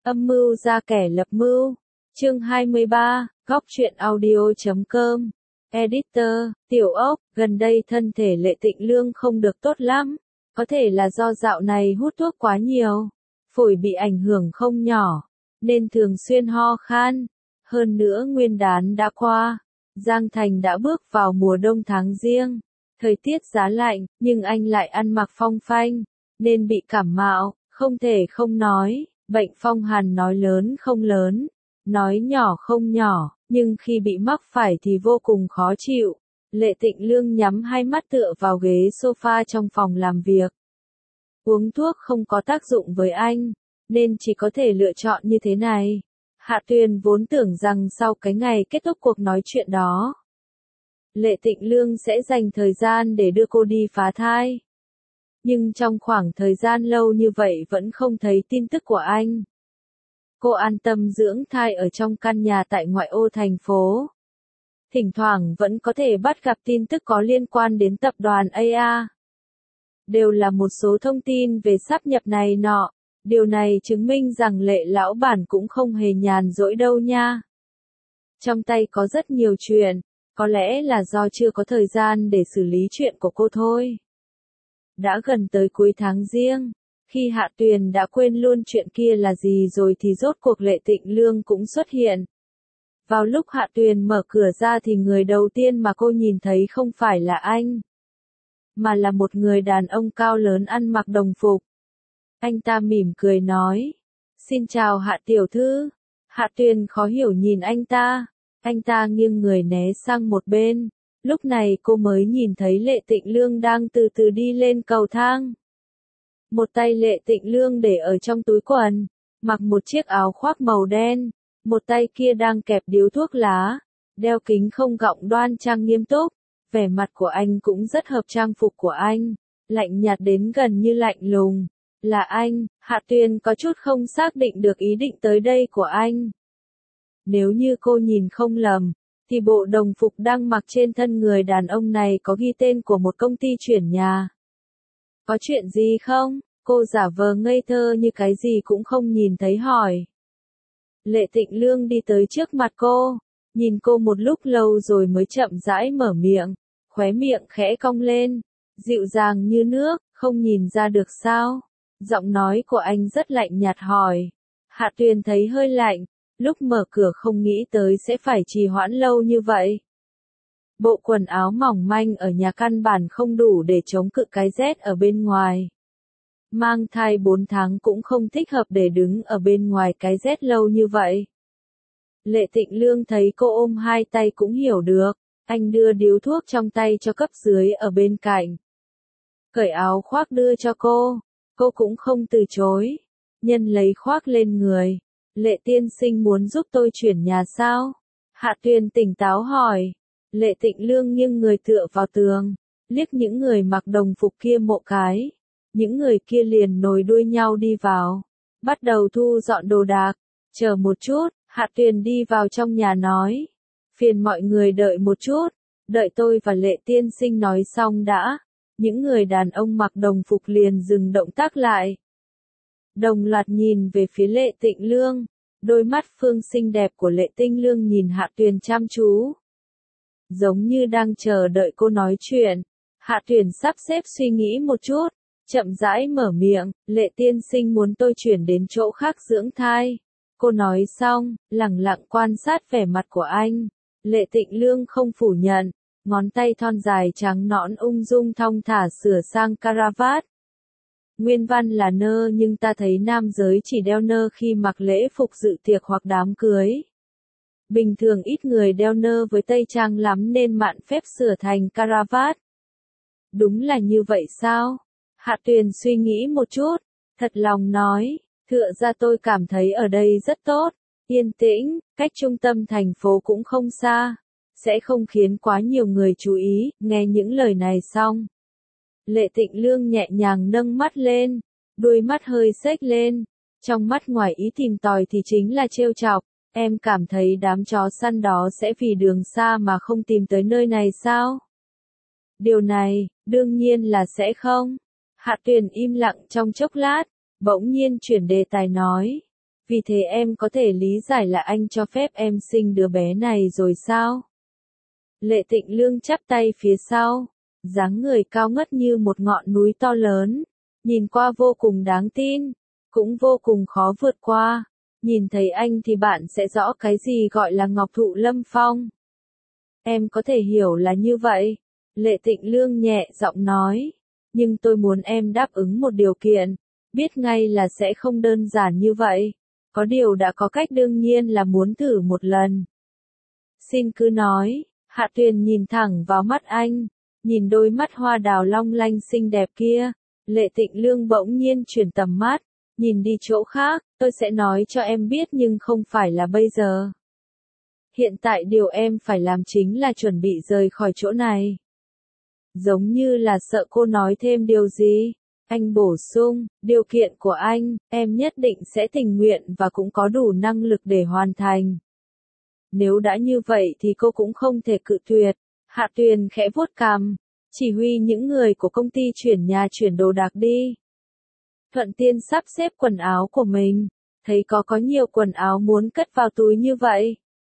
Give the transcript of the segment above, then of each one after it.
Âm mưu ra kẻ lập mưu. Chương 23, góc truyện audio.com. Editor, Tiểu Ốc, gần đây thân thể Lệ Tịnh Lương không được tốt lắm. Có thể là do dạo này hút thuốc quá nhiều. Phổi bị ảnh hưởng không nhỏ, nên thường xuyên ho khan. Hơn nữa Nguyên đán đã qua. Giang Thành đã bước vào mùa đông tháng Giêng. Thời tiết giá lạnh, nhưng anh lại ăn mặc phong phanh, nên bị cảm mạo, không thể không nói. Bệnh phong hàn nói lớn không lớn, nói nhỏ không nhỏ, nhưng khi bị mắc phải thì vô cùng khó chịu. Lệ Tịnh Lương nhắm hai mắt tựa vào ghế sofa trong phòng làm việc. Uống thuốc không có tác dụng với anh, nên chỉ có thể lựa chọn như thế này. Hạ Tuyền vốn tưởng rằng sau cái ngày kết thúc cuộc nói chuyện đó, Lệ Tịnh Lương sẽ dành thời gian để đưa cô đi phá thai. Nhưng trong khoảng thời gian lâu như vậy vẫn không thấy tin tức của anh. Cô an tâm dưỡng thai ở trong căn nhà tại ngoại ô thành phố. Thỉnh thoảng vẫn có thể bắt gặp tin tức có liên quan đến tập đoàn AA. Đều là một số thông tin về sáp nhập này nọ. Điều này chứng minh rằng Lệ lão bản cũng không hề nhàn rỗi đâu nha. Trong tay có rất nhiều chuyện, có lẽ là do chưa có thời gian để xử lý chuyện của cô thôi. Đã gần tới cuối tháng Giêng, khi Hạ Tuyền đã quên luôn chuyện kia là gì rồi thì rốt cuộc Lệ Tịnh Lương cũng xuất hiện. Vào lúc Hạ Tuyền mở cửa ra thì người đầu tiên mà cô nhìn thấy không phải là anh, mà là một người đàn ông cao lớn ăn mặc đồng phục. Anh ta mỉm cười nói, "Xin chào Hạ tiểu thư." Hạ Tuyền khó hiểu nhìn anh ta nghiêng người né sang một bên. Lúc này cô mới nhìn thấy Lệ Tịnh Lương đang từ từ đi lên cầu thang. Một tay Lệ Tịnh Lương để ở trong túi quần, mặc một chiếc áo khoác màu đen, một tay kia đang kẹp điếu thuốc lá, đeo kính không gọng đoan trang nghiêm túc. Vẻ mặt của anh cũng rất hợp trang phục của anh, lạnh nhạt đến gần như lạnh lùng. Là anh, Hạ Tuyền có chút không xác định được ý định tới đây của anh. Nếu như cô nhìn không lầm, thì bộ đồng phục đang mặc trên thân người đàn ông này có ghi tên của một công ty chuyển nhà. Có chuyện gì không? Cô giả vờ ngây thơ như cái gì cũng không nhìn thấy hỏi. Lệ Tịnh Lương đi tới trước mặt cô, nhìn cô một lúc lâu rồi mới chậm rãi mở miệng, khóe miệng khẽ cong lên, dịu dàng như nước, không nhìn ra được sao? Giọng nói của anh rất lạnh nhạt hỏi. Hạ Tuyền thấy hơi lạnh, lúc mở cửa không nghĩ tới sẽ phải trì hoãn lâu như vậy. Bộ quần áo mỏng manh ở nhà căn bản không đủ để chống cự cái rét ở bên ngoài. Mang thai 4 tháng cũng không thích hợp để đứng ở bên ngoài cái rét lâu như vậy. Lệ Tịnh Lương thấy cô ôm hai tay cũng hiểu được, anh đưa điếu thuốc trong tay cho cấp dưới ở bên cạnh. Cởi áo khoác đưa cho cô cũng không từ chối, nhân lấy khoác lên người. Lệ tiên sinh muốn giúp tôi chuyển nhà sao? Hạ Tuyền tỉnh táo hỏi. Lệ Tịnh Lương nghiêng người tựa vào tường, liếc những người mặc đồng phục kia một cái. Những người kia liền nối đuôi nhau đi vào, bắt đầu thu dọn đồ đạc. Chờ một chút, Hạ Tuyền đi vào trong nhà nói. Phiền mọi người đợi một chút, đợi tôi và Lệ tiên sinh nói xong đã. Những người đàn ông mặc đồng phục liền dừng động tác lại. Đồng loạt nhìn về phía Lệ Tịnh Lương, đôi mắt phương xinh đẹp của Lệ Tịnh Lương nhìn Hạ Tuyền chăm chú. Giống như đang chờ đợi cô nói chuyện. Hạ Tuyền sắp xếp suy nghĩ một chút, chậm rãi mở miệng, Lệ tiên sinh muốn tôi chuyển đến chỗ khác dưỡng thai. Cô nói xong, lẳng lặng quan sát vẻ mặt của anh. Lệ Tịnh Lương không phủ nhận, ngón tay thon dài trắng nõn ung dung thong thả sửa sang caravat. Nguyên văn là nơ nhưng ta thấy nam giới chỉ đeo nơ khi mặc lễ phục dự tiệc hoặc đám cưới. Bình thường ít người đeo nơ với tây trang lắm nên mạn phép sửa thành caravat. Đúng là như vậy sao? Hạ Tuyền suy nghĩ một chút, thật lòng nói, thực ra tôi cảm thấy ở đây rất tốt, yên tĩnh, cách trung tâm thành phố cũng không xa, sẽ không khiến quá nhiều người chú ý. Nghe những lời này xong, Lệ Tịnh Lương nhẹ nhàng nâng mắt lên, đôi mắt hơi xếch lên, trong mắt ngoài ý tìm tòi thì chính là trêu chọc. Em cảm thấy đám chó săn đó sẽ vì đường xa mà không tìm tới nơi này sao? Điều này, đương nhiên là sẽ không. Hạ Tuyền im lặng trong chốc lát, bỗng nhiên chuyển đề tài nói. Vì thế em có thể lý giải là anh cho phép em sinh đứa bé này rồi sao? Lệ Tịnh Lương chắp tay phía sau, dáng người cao ngất như một ngọn núi to lớn, nhìn qua vô cùng đáng tin, cũng vô cùng khó vượt qua. Nhìn thấy anh thì bạn sẽ rõ cái gì gọi là ngọc thụ lâm phong. Em có thể hiểu là như vậy. Lệ Tịnh Lương nhẹ giọng nói. Nhưng tôi muốn em đáp ứng một điều kiện. Biết ngay là sẽ không đơn giản như vậy. Có điều đã có cách đương nhiên là muốn thử một lần. Xin cứ nói. Hạ Tuyền nhìn thẳng vào mắt anh. Nhìn đôi mắt hoa đào long lanh xinh đẹp kia. Lệ Tịnh Lương bỗng nhiên chuyển tầm mắt. Nhìn đi chỗ khác, tôi sẽ nói cho em biết nhưng không phải là bây giờ. Hiện tại điều em phải làm chính là chuẩn bị rời khỏi chỗ này. Giống như là sợ cô nói thêm điều gì. Anh bổ sung, điều kiện của anh, em nhất định sẽ tình nguyện và cũng có đủ năng lực để hoàn thành. Nếu đã như vậy thì cô cũng không thể cự tuyệt. Hạ Tuyền khẽ vuốt cằm, chỉ huy những người của công ty chuyển nhà chuyển đồ đạc đi. Thuận Tiên sắp xếp quần áo của mình, thấy có nhiều quần áo muốn cất vào túi như vậy.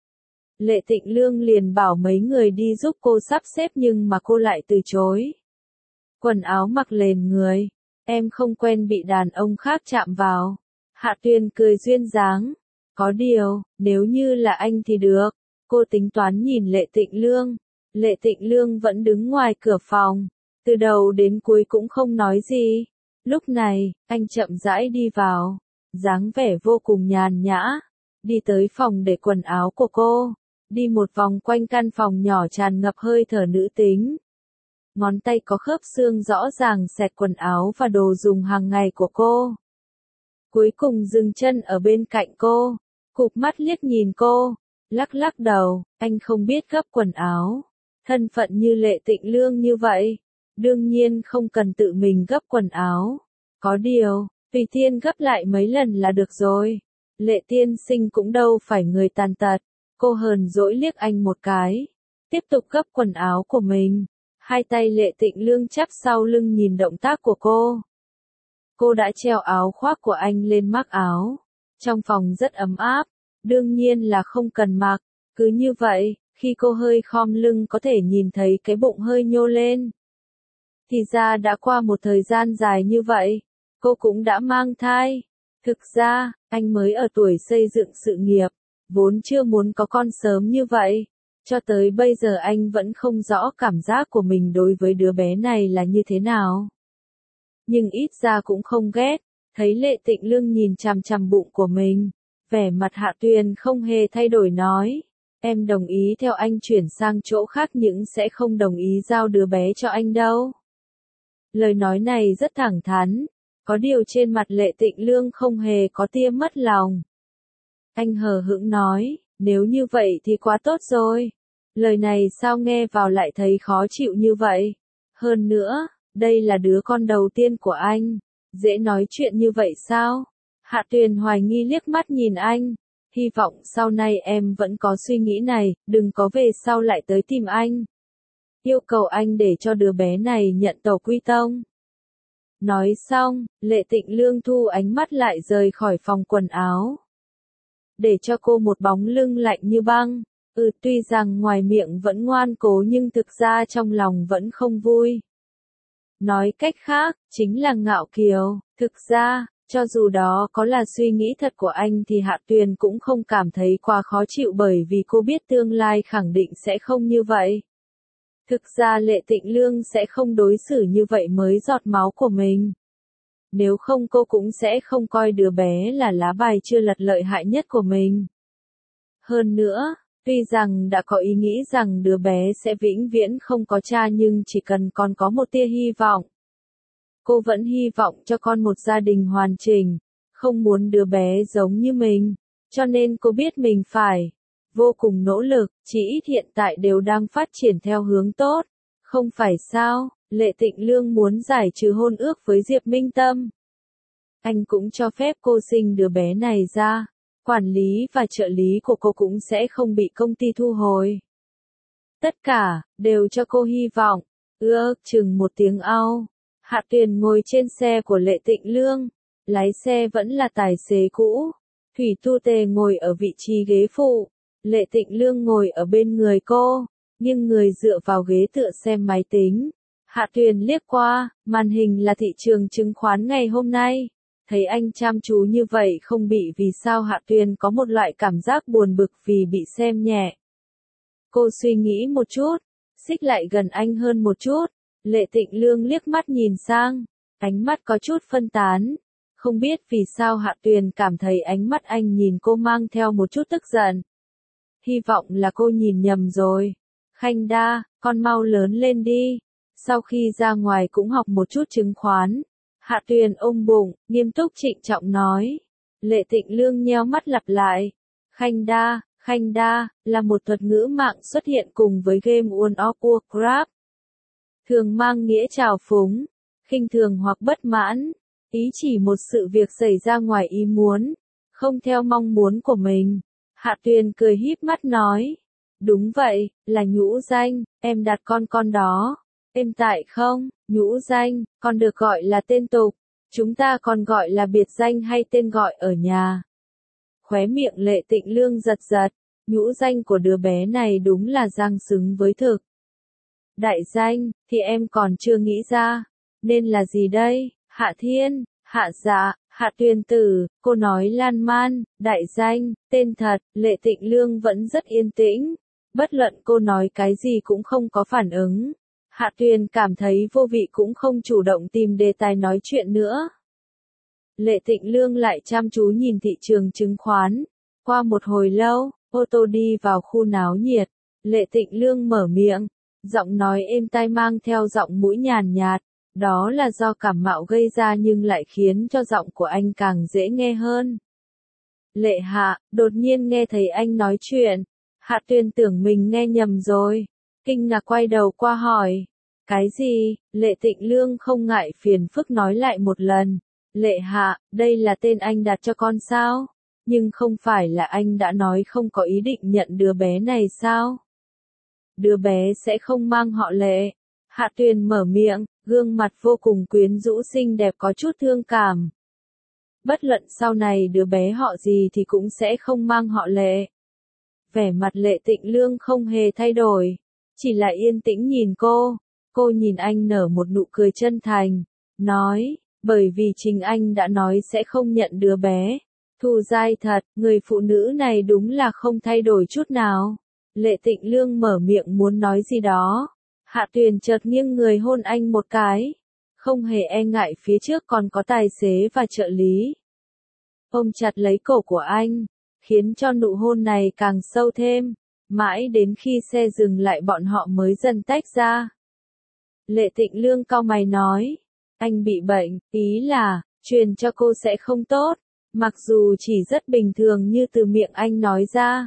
Lệ Tịnh Lương liền bảo mấy người đi giúp cô sắp xếp nhưng mà cô lại từ chối. Quần áo mặc lên người, em không quen bị đàn ông khác chạm vào. Hạ Tuyền cười duyên dáng. Có điều, nếu như là anh thì được. Cô tính toán nhìn Lệ Tịnh Lương. Lệ Tịnh Lương vẫn đứng ngoài cửa phòng. Từ đầu đến cuối cũng không nói gì. Lúc này, anh chậm rãi đi vào. Dáng vẻ vô cùng nhàn nhã. Đi tới phòng để quần áo của cô. Đi một vòng quanh căn phòng nhỏ tràn ngập hơi thở nữ tính. Ngón tay có khớp xương rõ ràng xẹt quần áo và đồ dùng hàng ngày của cô. Cuối cùng dừng chân ở bên cạnh cô. Cụp mắt liếc nhìn cô. Lắc lắc đầu, anh không biết gấp quần áo. Thân phận như Lệ Tịnh Lương như vậy. Đương nhiên không cần tự mình gấp quần áo. Có điều, tùy tiên gấp lại mấy lần là được rồi. Lệ tiên sinh cũng đâu phải người tàn tật. Cô hờn dỗi liếc anh một cái. Tiếp tục gấp quần áo của mình. Hai tay Lệ Tịnh Lương chắp sau lưng nhìn động tác của cô. Cô đã treo áo khoác của anh lên mác áo. Trong phòng rất ấm áp. Đương nhiên là không cần mặc. Cứ như vậy, khi cô hơi khom lưng có thể nhìn thấy cái bụng hơi nhô lên. Thì ra đã qua một thời gian dài như vậy, cô cũng đã mang thai. Thực ra, anh mới ở tuổi xây dựng sự nghiệp, vốn chưa muốn có con sớm như vậy. Cho tới bây giờ anh vẫn không rõ cảm giác của mình đối với đứa bé này là như thế nào. Nhưng ít ra cũng không ghét, thấy Lệ Tịnh Lương nhìn chằm chằm bụng của mình. Vẻ mặt Hạ Tuyền không hề thay đổi nói. Em đồng ý theo anh chuyển sang chỗ khác nhưng sẽ không đồng ý giao đứa bé cho anh đâu. Lời nói này rất thẳng thắn, có điều trên mặt Lệ Tịnh Lương không hề có tia mất lòng. Anh hờ hững nói, nếu như vậy thì quá tốt rồi. Lời này sao nghe vào lại thấy khó chịu như vậy. Hơn nữa, đây là đứa con đầu tiên của anh. Dễ nói chuyện như vậy sao? Hạ Tuyền hoài nghi liếc mắt nhìn anh. Hy vọng sau này em vẫn có suy nghĩ này, đừng có về sau lại tới tìm anh. Yêu cầu anh để cho đứa bé này nhận tàu quy tông. Nói xong, Lệ Tịnh Lương thu ánh mắt lại rời khỏi phòng quần áo. Để cho cô một bóng lưng lạnh như băng. Tuy rằng ngoài miệng vẫn ngoan cố nhưng thực ra trong lòng vẫn không vui. Nói cách khác, chính là ngạo kiều. Thực ra, cho dù đó có là suy nghĩ thật của anh thì Hạ Tuyền cũng không cảm thấy quá khó chịu bởi vì cô biết tương lai khẳng định sẽ không như vậy. Thực ra Lệ Tịnh Lương sẽ không đối xử như vậy mới giọt máu của mình. Nếu không cô cũng sẽ không coi đứa bé là lá bài chưa lật lợi hại nhất của mình. Hơn nữa, tuy rằng đã có ý nghĩ rằng đứa bé sẽ vĩnh viễn không có cha nhưng chỉ cần còn có một tia hy vọng. Cô vẫn hy vọng cho con một gia đình hoàn chỉnh, không muốn đứa bé giống như mình, cho nên cô biết mình phải vô cùng nỗ lực, chỉ ít hiện tại đều đang phát triển theo hướng tốt, không phải sao? Lệ Tịnh Lương muốn giải trừ hôn ước với Diệp Minh Tâm. Anh cũng cho phép cô sinh đứa bé này ra, quản lý và trợ lý của cô cũng sẽ không bị công ty thu hồi. Tất cả, đều cho cô hy vọng. Chừng một tiếng au. Hạ Tuyền ngồi trên xe của Lệ Tịnh Lương. Lái xe vẫn là tài xế cũ. Thủy Tu Tề ngồi ở vị trí ghế phụ, Lệ Tịnh Lương ngồi ở bên người cô, nghiêng người dựa vào ghế tựa xem máy tính. Hạ Tuyền liếc qua, màn hình là thị trường chứng khoán ngày hôm nay. Thấy anh chăm chú như vậy không bị vì sao Hạ Tuyền có một loại cảm giác buồn bực vì bị xem nhẹ. Cô suy nghĩ một chút, xích lại gần anh hơn một chút. Lệ Tịnh Lương liếc mắt nhìn sang, ánh mắt có chút phân tán. Không biết vì sao Hạ Tuyền cảm thấy ánh mắt anh nhìn cô mang theo một chút tức giận. Hy vọng là cô nhìn nhầm rồi. Khanh Đa, con mau lớn lên đi. Sau khi ra ngoài cũng học một chút chứng khoán. Hạ Tuyền ôm bụng, nghiêm túc trịnh trọng nói. Lệ Tịnh Lương nheo mắt lặp lại. Khanh Đa, là một thuật ngữ mạng xuất hiện cùng với game World of Warcraft. Thường mang nghĩa trào phúng, khinh thường hoặc bất mãn. Ý chỉ một sự việc xảy ra ngoài ý muốn, không theo mong muốn của mình. Hạ Tuyền cười híp mắt nói. Đúng vậy, là nhũ danh, em đặt con đó. Êm tại không, nhũ danh, còn được gọi là tên tục. Chúng ta còn gọi là biệt danh hay tên gọi ở nhà. Khóe miệng Lệ Tịnh Lương giật giật, nhũ danh của đứa bé này đúng là giang xứng với thực. Đại danh, thì em còn chưa nghĩ ra. Nên là gì đây? Hạ Thiên, Hạ Dạ, Hạ Tuyền Tử, cô nói lan man, đại danh, tên thật, Lệ Tịnh Lương vẫn rất yên tĩnh. Bất luận cô nói cái gì cũng không có phản ứng. Hạ Tuyền cảm thấy vô vị cũng không chủ động tìm đề tài nói chuyện nữa. Lệ Tịnh Lương lại chăm chú nhìn thị trường chứng khoán. Qua một hồi lâu, ô tô đi vào khu náo nhiệt. Lệ Tịnh Lương mở miệng, giọng nói êm tai mang theo giọng mũi nhàn nhạt. Đó là do cảm mạo gây ra nhưng lại khiến cho giọng của anh càng dễ nghe hơn. Lệ Hạ, đột nhiên nghe thấy anh nói chuyện. Hạ Tuyền tưởng mình nghe nhầm rồi. Kinh ngạc quay đầu qua hỏi. Cái gì? Lệ Tịnh Lương không ngại phiền phức nói lại một lần. Lệ Hạ, đây là tên anh đặt cho con sao? Nhưng không phải là anh đã nói không có ý định nhận đứa bé này sao? Đứa bé sẽ không mang họ Lệ. Hạ Tuyền mở miệng, gương mặt vô cùng quyến rũ xinh đẹp có chút thương cảm. Bất luận sau này đứa bé họ gì thì cũng sẽ không mang họ Lệ. Vẻ mặt Lệ Tịnh Lương không hề thay đổi, chỉ là yên tĩnh nhìn cô. Cô nhìn anh nở một nụ cười chân thành, nói, bởi vì chính anh đã nói sẽ không nhận đứa bé. Thu dai thật, người phụ nữ này đúng là không thay đổi chút nào. Lệ Tịnh Lương mở miệng muốn nói gì đó. Hạ Tuyền chợt nghiêng người hôn anh một cái. Không hề e ngại phía trước còn có tài xế và trợ lý. Ôm chặt lấy cổ của anh, khiến cho nụ hôn này càng sâu thêm. Mãi đến khi xe dừng lại bọn họ mới dần tách ra. Lệ Tịnh Lương cau mày nói. Anh bị bệnh, ý là, truyền cho cô sẽ không tốt. Mặc dù chỉ rất bình thường như từ miệng anh nói ra.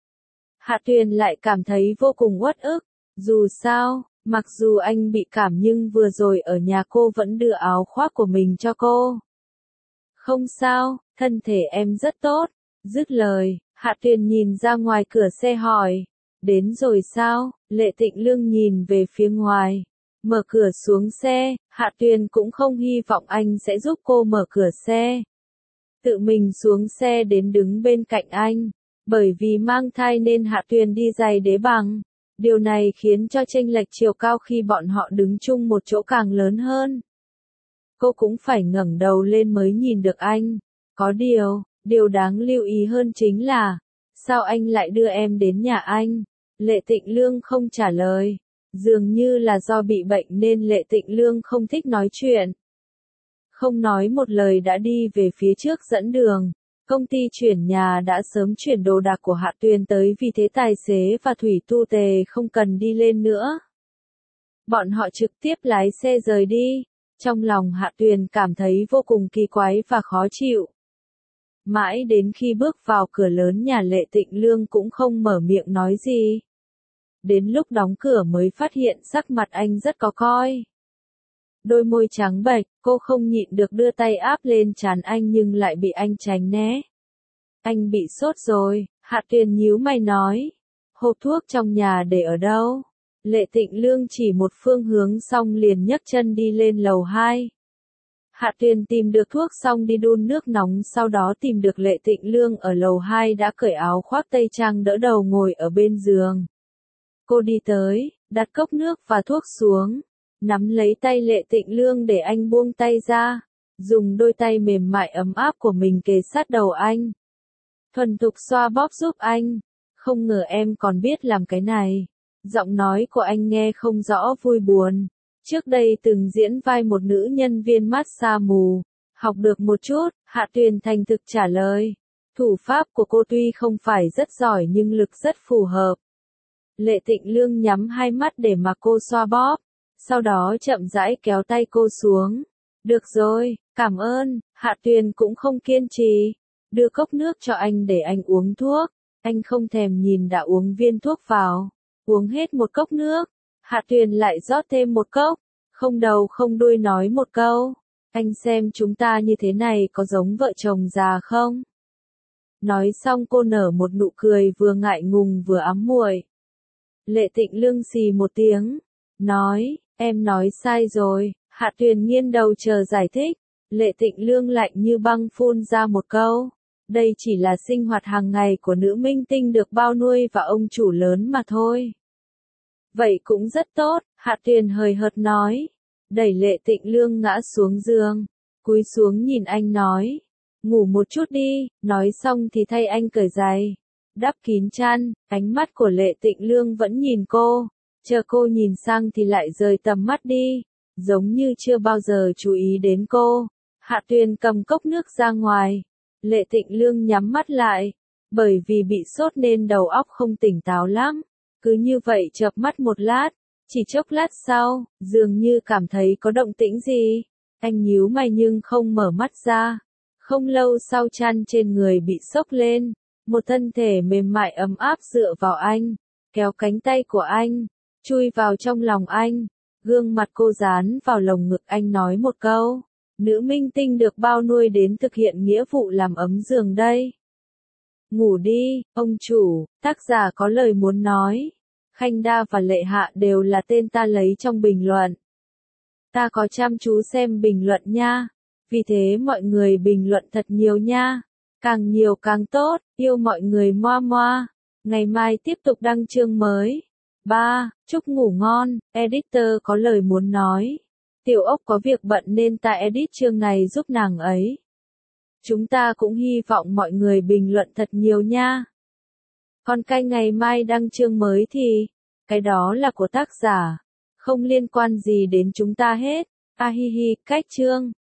Hạ Tuyền lại cảm thấy vô cùng uất ức. Dù sao, mặc dù anh bị cảm nhưng vừa rồi ở nhà cô vẫn đưa áo khoác của mình cho cô. Không sao, thân thể em rất tốt. Dứt lời, Hạ Tuyền nhìn ra ngoài cửa xe hỏi. Đến rồi sao? Lệ Tịnh Lương nhìn về phía ngoài. Mở cửa xuống xe, Hạ Tuyền cũng không hy vọng anh sẽ giúp cô mở cửa xe. Tự mình xuống xe đến đứng bên cạnh anh. Bởi vì mang thai nên Hạ Tuyền đi giày đế bằng. Điều này khiến cho chênh lệch chiều cao khi bọn họ đứng chung một chỗ càng lớn hơn. Cô cũng phải ngẩng đầu lên mới nhìn được anh. Có điều đáng lưu ý hơn chính là, sao anh lại đưa em đến nhà anh? Lệ Tịnh Lương không trả lời. Dường như là do bị bệnh nên Lệ Tịnh Lương không thích nói chuyện. Không nói một lời đã đi về phía trước dẫn đường. Công ty chuyển nhà đã sớm chuyển đồ đạc của Hạ Tuyền tới vì thế tài xế và Thủy Tu Tề không cần đi lên nữa. Bọn họ trực tiếp lái xe rời đi. Trong lòng Hạ Tuyền cảm thấy vô cùng kỳ quái và khó chịu. Mãi đến khi bước vào cửa lớn nhà Lệ Tịnh Lương cũng không mở miệng nói gì. Đến lúc đóng cửa mới phát hiện sắc mặt anh rất có coi. Đôi môi trắng bệch, cô không nhịn được đưa tay áp lên trán anh nhưng lại bị anh tránh né. Anh bị sốt rồi, Hạ Tuyền nhíu mày nói. Hộp thuốc trong nhà để ở đâu? Lệ Tịnh Lương chỉ một phương hướng xong liền nhấc chân đi lên lầu 2. Hạ Tuyền tìm được thuốc xong đi đun nước nóng, sau đó tìm được Lệ Tịnh Lương ở lầu 2 đã cởi áo khoác tây trang đỡ đầu ngồi ở bên giường. Cô đi tới, đặt cốc nước và thuốc xuống, nắm lấy tay Lệ Tịnh Lương để anh buông tay ra, dùng đôi tay mềm mại ấm áp của mình kề sát đầu anh. Thuần thục xoa bóp giúp anh. Không ngờ em còn biết làm cái này. Giọng nói của anh nghe không rõ vui buồn. Trước đây từng diễn vai một nữ nhân viên massage mù. Học được một chút, Hạ Tuyền thành thực trả lời. Thủ pháp của cô tuy không phải rất giỏi nhưng lực rất phù hợp. Lệ Tịnh Lương nhắm hai mắt để mà cô xoa bóp. Sau đó chậm rãi kéo tay cô xuống. Được rồi, cảm ơn. Hạ Tuyền cũng không kiên trì. Đưa cốc nước cho anh để anh uống thuốc. Anh không thèm nhìn đã uống viên thuốc vào. Uống hết một cốc nước. Hạ Tuyền lại rót thêm một cốc. Không đầu không đuôi nói một câu. Anh xem chúng ta như thế này có giống vợ chồng già không? Nói xong cô nở một nụ cười vừa ngại ngùng vừa ám muội. Lệ Tịnh Lương xì một tiếng. Nói, em nói sai rồi. Hạ Tuyền nghiêng đầu chờ giải thích. Lệ Tịnh Lương lạnh như băng phun ra một câu. Đây chỉ là sinh hoạt hàng ngày của nữ minh tinh được bao nuôi và ông chủ lớn mà thôi. Vậy cũng rất tốt, Hạ Tuyền hời hợt nói. Đẩy Lệ Tịnh Lương ngã xuống giường. Cúi xuống nhìn anh nói. Ngủ một chút đi, nói xong thì thay anh cởi giày. Đắp kín chăn, ánh mắt của Lệ Tịnh Lương vẫn nhìn cô. Chờ cô nhìn sang thì lại rời tầm mắt đi. Giống như chưa bao giờ chú ý đến cô. Hạ Tuyền cầm cốc nước ra ngoài. Lệ Tịnh Lương nhắm mắt lại. Bởi vì bị sốt nên đầu óc không tỉnh táo lắm. Cứ như vậy chợp mắt một lát. Chỉ chốc lát sau, dường như cảm thấy có động tĩnh gì. Anh nhíu mày nhưng không mở mắt ra. Không lâu sau chăn trên người bị xốc lên. Một thân thể mềm mại ấm áp dựa vào anh. Kéo cánh tay của anh. Chui vào trong lòng anh. Gương mặt cô dán vào lồng ngực anh nói một câu. Nữ minh tinh được bao nuôi đến thực hiện nghĩa vụ làm ấm giường đây. Ngủ đi, ông chủ, tác giả có lời muốn nói. Khanh Đa và Lệ Hạ đều là tên ta lấy trong bình luận. Ta có chăm chú xem bình luận nha. Vì thế mọi người bình luận thật nhiều nha. Càng nhiều càng tốt, yêu mọi người moa moa. Ngày mai tiếp tục đăng chương mới. 3. Chúc ngủ ngon, editor có lời muốn nói. Tiểu Ốc có việc bận nên ta edit chương này giúp nàng ấy. Chúng ta cũng hy vọng mọi người bình luận thật nhiều nha. Còn cái ngày mai đăng chương mới thì, cái đó là của tác giả. Không liên quan gì đến chúng ta hết. Ahihi, cách chương.